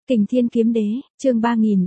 Kình Thiên Kiếm Đế, chương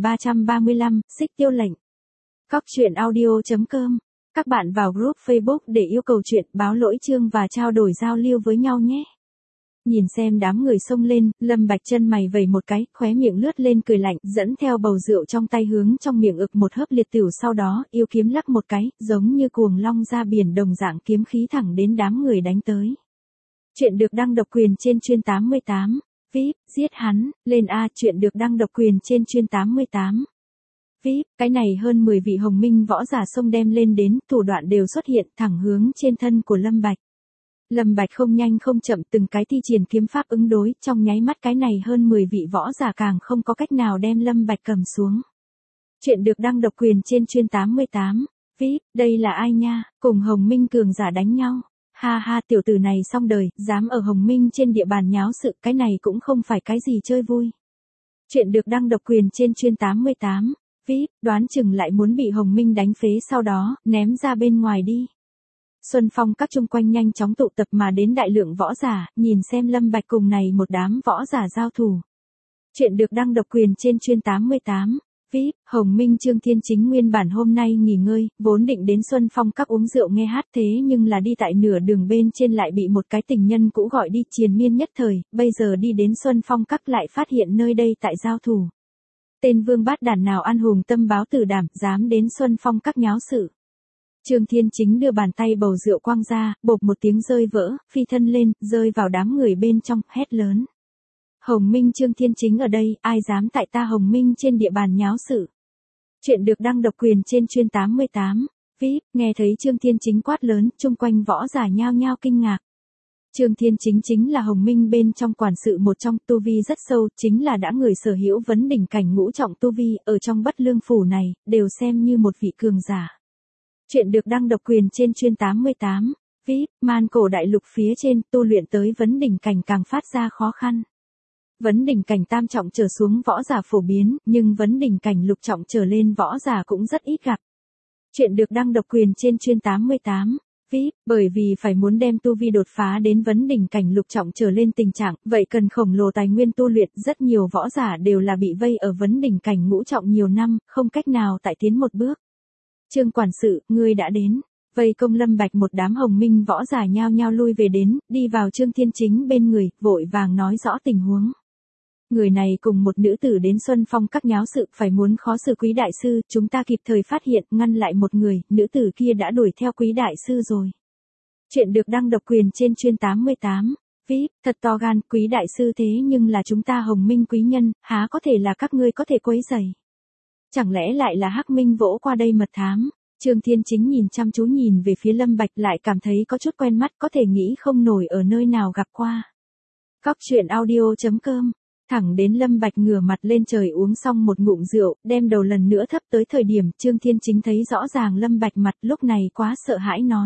3335, Xích Tiêu Lệnh. Cóc truyện audio.com. Các bạn vào group Facebook để yêu cầu chuyện, báo lỗi chương và trao đổi giao lưu với nhau nhé. Nhìn xem đám người xông lên, Lâm Bạch chân mày vẩy một cái, khóe miệng lướt lên cười lạnh, dẫn theo bầu rượu trong tay hướng trong miệng ực một hớp liệt tửu, sau đó, yêu kiếm lắc một cái, giống như cuồng long ra biển đồng dạng kiếm khí thẳng đến đám người đánh tới. Chuyện được đăng độc quyền trên chuyên 88. VIP, giết hắn, lên A. Chuyện được đăng độc quyền trên chuyên 88. VIP, cái này hơn 10 vị hồng minh võ giả xông đem lên đến, thủ đoạn đều xuất hiện thẳng hướng trên thân của Lâm Bạch. Lâm Bạch không nhanh không chậm từng cái thi triển kiếm pháp ứng đối, trong nháy mắt cái này hơn 10 vị võ giả càng không có cách nào đem Lâm Bạch cầm xuống. Chuyện được đăng độc quyền trên chuyên 88. VIP, đây là ai nha, cùng hồng minh cường giả đánh nhau. Ha ha, tiểu tử này xong đời, dám ở hồng minh trên địa bàn nháo sự, cái này cũng không phải cái gì chơi vui. Chuyện được đăng độc quyền trên chuyên 88. VIP, đoán chừng lại muốn bị hồng minh đánh phế, sau đó, ném ra bên ngoài đi. Xuân Phong các chung quanh nhanh chóng tụ tập mà đến đại lượng võ giả, nhìn xem Lâm Bạch cùng này một đám võ giả giao thủ. Chuyện được đăng độc quyền trên chuyên 88. VIP, Hồng Minh Trương Thiên Chính nguyên bản hôm nay nghỉ ngơi, vốn định đến Xuân Phong các uống rượu nghe hát, thế nhưng là đi tại nửa đường bên trên lại bị một cái tình nhân cũ gọi đi, triền miên nhất thời, bây giờ đi đến Xuân Phong các lại phát hiện nơi đây tại giao thủ. Tên vương bát đàn nào ăn hùng tâm báo tử đảm, dám đến Xuân Phong các nháo sự. Trương Thiên Chính đưa bàn tay bầu rượu quăng ra, bộp một tiếng rơi vỡ, phi thân lên, rơi vào đám người bên trong, hét lớn. Hồng Minh Trương Thiên Chính ở đây, ai dám tại ta Hồng Minh trên địa bàn nháo sự. Chuyện được đăng độc quyền trên chuyên 88. VIP, nghe thấy Trương Thiên Chính quát lớn, chung quanh võ giả nhao nhao kinh ngạc. Trương Thiên Chính chính là Hồng Minh bên trong quản sự một trong, tu vi rất sâu, chính là đã người sở hữu vấn đỉnh cảnh ngũ trọng tu vi, ở trong Bất Lương phủ này, đều xem như một vị cường giả. Chuyện được đăng độc quyền trên chuyên 88. VIP, Man Cổ đại lục phía trên, tu luyện tới vấn đỉnh cảnh càng phát ra khó khăn. Vấn đỉnh cảnh tam trọng trở xuống võ giả phổ biến, nhưng vấn đỉnh cảnh lục trọng trở lên võ giả cũng rất ít gặp. Chuyện được đăng độc quyền trên chuyên 88. VIP, bởi vì phải muốn đem tu vi đột phá đến vấn đỉnh cảnh lục trọng trở lên tình trạng, vậy cần khổng lồ tài nguyên tu luyện, rất nhiều võ giả đều là bị vây ở vấn đỉnh cảnh ngũ trọng nhiều năm, không cách nào tại tiến một bước. Trương quản sự, ngươi đã đến. Vây công Lâm Bạch một đám hồng minh võ giả nhao nhao lui về đến, đi vào Trương Thiên Chính bên người, vội vàng nói rõ tình huống. Người này cùng một nữ tử đến Xuân Phong các nháo sự, phải muốn khó xử Quý đại sư, chúng ta kịp thời phát hiện, ngăn lại một người, nữ tử kia đã đuổi theo Quý đại sư rồi. Chuyện được đăng độc quyền trên chuyên 88. VIP, thật to gan, Quý đại sư thế nhưng là chúng ta hồng minh quý nhân, há có thể là các ngươi có thể quấy rầy. Chẳng lẽ lại là Hắc Minh vỗ qua đây mật thám? Trương Thiên Chính nhìn chăm chú nhìn về phía Lâm Bạch, lại cảm thấy có chút quen mắt, có thể nghĩ không nổi ở nơi nào gặp qua. Cóc truyện audio.com. Thẳng đến Lâm Bạch ngửa mặt lên trời uống xong một ngụm rượu, đem đầu lần nữa thấp tới thời điểm Trương Thiên Chính thấy rõ ràng Lâm Bạch mặt, lúc này quá sợ hãi nói.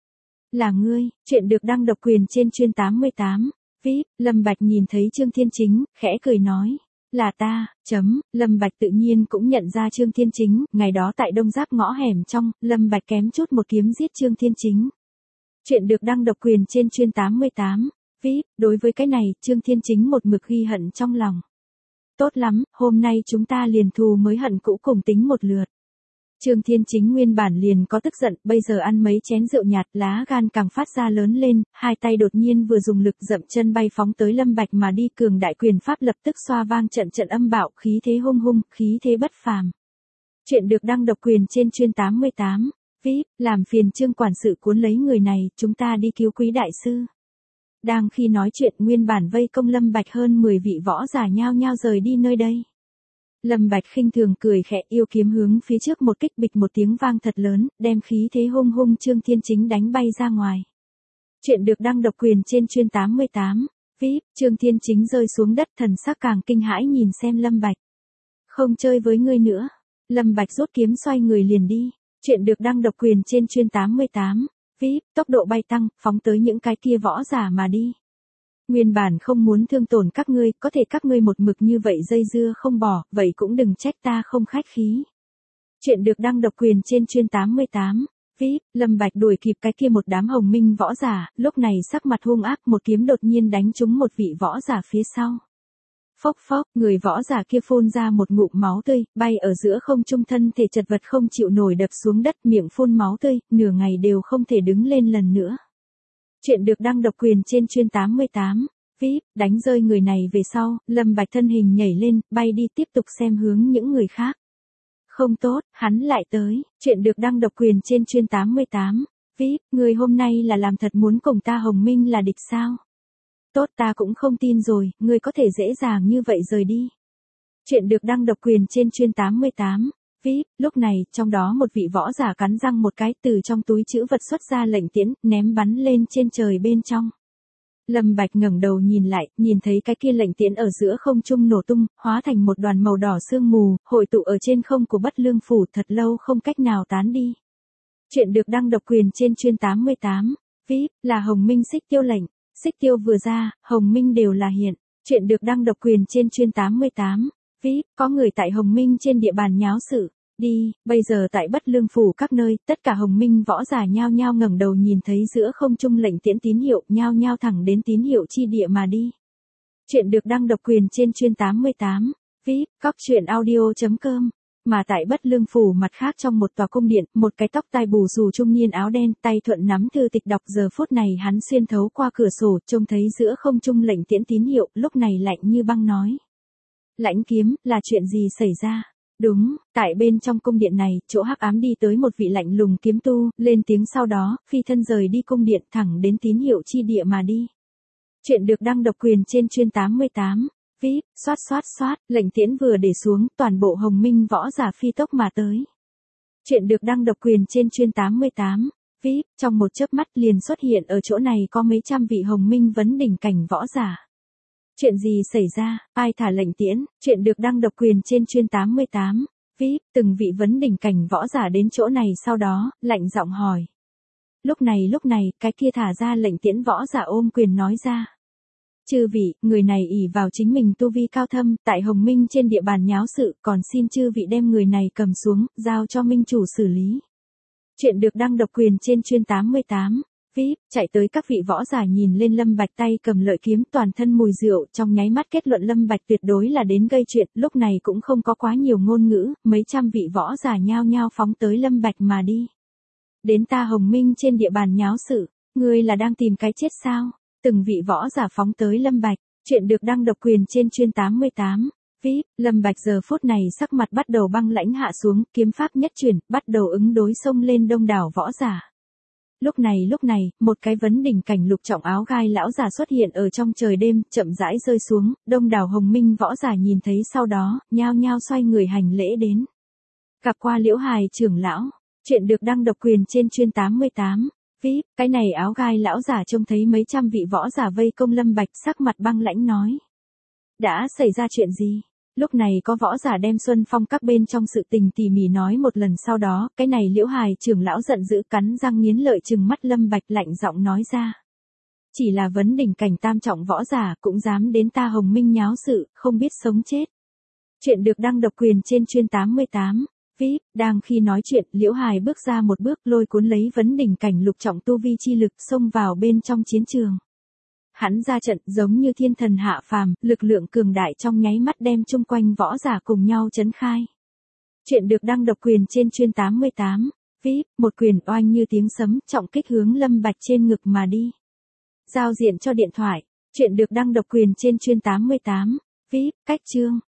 Là ngươi. Chuyện được đăng độc quyền trên chuyên 88. VIP, Lâm Bạch nhìn thấy Trương Thiên Chính, khẽ cười nói. Là ta. Lâm Bạch tự nhiên cũng nhận ra Trương Thiên Chính, ngày đó tại Đông Giáp ngõ hẻm trong, Lâm Bạch kém chút một kiếm giết Trương Thiên Chính. Chuyện được đăng độc quyền trên chuyên 88. VIP, đối với cái này, Trương Thiên Chính một mực ghi hận trong lòng. Tốt lắm, hôm nay chúng ta liền thù mới hận cũ cùng tính một lượt. Trương Thiên Chính nguyên bản liền có tức giận, bây giờ ăn mấy chén rượu nhạt, lá gan càng phát ra lớn lên, hai tay đột nhiên vừa dùng lực dậm chân bay phóng tới Lâm Bạch mà đi, cường đại quyền pháp lập tức xoa vang trận trận âm bạo, khí thế hung hung, khí thế bất phàm. Chuyện được đăng độc quyền trên chuyên 88. VIP, làm phiền Trương quản sự cuốn lấy người này, chúng ta đi cứu Quý đại sư. Đang khi nói chuyện, nguyên bản vây công Lâm Bạch hơn 10 vị võ giả nhao nhao rời đi nơi đây. Lâm Bạch khinh thường cười khẽ, yêu kiếm hướng phía trước một kích, bịch một tiếng vang thật lớn, đem khí thế hung hung Trương Thiên Chính đánh bay ra ngoài. Chuyện được đăng độc quyền trên chuyên 88. VIP, Trương Thiên Chính rơi xuống đất, thần sắc càng kinh hãi nhìn xem Lâm Bạch. Không chơi với ngươi nữa. Lâm Bạch rút kiếm xoay người liền đi. Chuyện được đăng độc quyền trên chuyên 88. VIP, tốc độ bay tăng, phóng tới những cái kia võ giả mà đi. Nguyên bản không muốn thương tổn các ngươi, có thể các ngươi một mực như vậy dây dưa không bỏ, vậy cũng đừng trách ta không khách khí. Chuyện được đăng độc quyền trên chuyên 88. VIP, Lâm Bạch đuổi kịp cái kia một đám hồng minh võ giả, lúc này sắc mặt hung ác, một kiếm đột nhiên đánh trúng một vị võ giả phía sau. Phốc phốc, người võ giả kia phun ra một ngụm máu tươi, bay ở giữa không trung, thân thể chật vật không chịu nổi đập xuống đất, miệng phun máu tươi, nửa ngày đều không thể đứng lên lần nữa. Chuyện được đăng độc quyền trên chuyên 88. VIP, đánh rơi người này về sau, Lâm Bạch thân hình nhảy lên, bay đi tiếp tục xem hướng những người khác. Không tốt, hắn lại tới. Chuyện được đăng độc quyền trên chuyên 88. VIP, người hôm nay là làm thật muốn cùng ta Hồng Minh là địch sao? Tốt, ta cũng không tin rồi, ngươi có thể dễ dàng như vậy rời đi. Chuyện được đăng độc quyền trên chuyên 88. VIP, lúc này, trong đó một vị võ giả cắn răng một cái, từ trong túi trữ vật xuất ra lệnh tiễn, ném bắn lên trên trời bên trong. Lâm Bạch ngẩng đầu nhìn lại, nhìn thấy cái kia lệnh tiễn ở giữa không trung nổ tung, hóa thành một đoàn màu đỏ sương mù, hội tụ ở trên không của Bất Lương phủ, thật lâu không cách nào tán đi. Chuyện được đăng độc quyền trên chuyên 88. VIP, là Hồng Minh xích tiêu lệnh. Xích tiêu vừa ra, Hồng Minh đều là hiện. Chuyện được đăng độc quyền trên chuyên 88. VIP, có người tại Hồng Minh trên địa bàn nháo sự. Đi, bây giờ tại Bất Lương phủ các nơi, tất cả Hồng Minh võ giả nhao nhao ngẩng đầu nhìn thấy giữa không trung lệnh tiễn tín hiệu, nhao nhao thẳng đến tín hiệu chi địa mà đi. Chuyện được đăng độc quyền trên chuyên 88. VIP, coctruyện.audio.com. Mà tại Bất Lương phủ mặt khác trong một tòa cung điện, một cái tóc tai bù xù trung niên áo đen, tay thuận nắm thư tịch đọc, giờ phút này hắn xuyên thấu qua cửa sổ, trông thấy giữa không trung lệnh tiễn tín hiệu, lúc này lạnh như băng nói. Lãnh Kiếm, là chuyện gì xảy ra? Đúng, tại bên trong cung điện này, chỗ hắc ám đi tới một vị lạnh lùng kiếm tu, lên tiếng sau đó, phi thân rời đi cung điện thẳng đến tín hiệu chi địa mà đi. Chuyện được đăng độc quyền trên chuyên 88. VIP, xoát, lệnh tiễn vừa để xuống, toàn bộ Hồng Minh võ giả phi tốc mà tới. Chuyện được đăng độc quyền trên chuyên 88. VIP, trong một chớp mắt liền xuất hiện ở chỗ này có mấy trăm vị Hồng Minh vấn đỉnh cảnh võ giả. Chuyện gì xảy ra, ai thả lệnh tiễn? Chuyện được đăng độc quyền trên chuyên 88. VIP, từng vị vấn đỉnh cảnh võ giả đến chỗ này sau đó, lạnh giọng hỏi. Lúc này, cái kia thả ra lệnh tiễn võ giả ôm quyền nói ra. Chư vị, người này ỷ vào chính mình tu vi cao thâm, tại Hồng Minh trên địa bàn nháo sự, còn xin chư vị đem người này cầm xuống, giao cho minh chủ xử lý. Chuyện được đăng độc quyền trên chuyên 88. VIP, chạy tới các vị võ giả nhìn lên Lâm Bạch tay cầm lợi kiếm, toàn thân mùi rượu, trong nháy mắt kết luận Lâm Bạch tuyệt đối là đến gây chuyện, lúc này cũng không có quá nhiều ngôn ngữ, mấy trăm vị võ giả nhao nhao phóng tới Lâm Bạch mà đi. Đến ta Hồng Minh trên địa bàn nháo sự, ngươi là đang tìm cái chết sao? Từng vị võ giả phóng tới Lâm Bạch. Chuyện được đăng độc quyền trên chuyên 88. VIP, Lâm Bạch giờ phút này sắc mặt bắt đầu băng lãnh hạ xuống, kiếm pháp nhất chuyển, bắt đầu ứng đối xông lên đông đảo võ giả. Lúc này, một cái vấn đỉnh cảnh lục trọng áo gai lão giả xuất hiện ở trong trời đêm, chậm rãi rơi xuống, đông đảo Hồng Minh võ giả nhìn thấy sau đó, nhao nhao xoay người hành lễ đến. Gặp qua Liễu Hài trưởng lão. Chuyện được đăng độc quyền trên chuyên 88. VIP, cái này áo gai lão giả trông thấy mấy trăm vị võ giả vây công Lâm Bạch, sắc mặt băng lãnh nói. Đã xảy ra chuyện gì? Lúc này có võ giả đem Xuân Phong các bên trong sự tình tỉ mỉ nói một lần, sau đó, cái này Liễu Hài trưởng lão giận dữ cắn răng nghiến lợi trừng mắt Lâm Bạch, lạnh giọng nói ra. Chỉ là vấn đỉnh cảnh tam trọng võ giả cũng dám đến ta Hồng Minh nháo sự, không biết sống chết. Chuyện được đăng độc quyền trên chuyên 88. VIP, đang khi nói chuyện, Liễu Hài bước ra một bước, lôi cuốn lấy vấn đỉnh cảnh lục trọng tu vi chi lực, xông vào bên trong chiến trường. Hắn ra trận giống như thiên thần hạ phàm, lực lượng cường đại trong nháy mắt đem chung quanh võ giả cùng nhau chấn khai. Chuyện được đăng độc quyền trên chuyên 88. VIP, một quyền oanh như tiếng sấm, trọng kích hướng Lâm Bạch trên ngực mà đi. Giao diện cho điện thoại. Chuyện được đăng độc quyền trên chuyên 88. VIP, cách chương.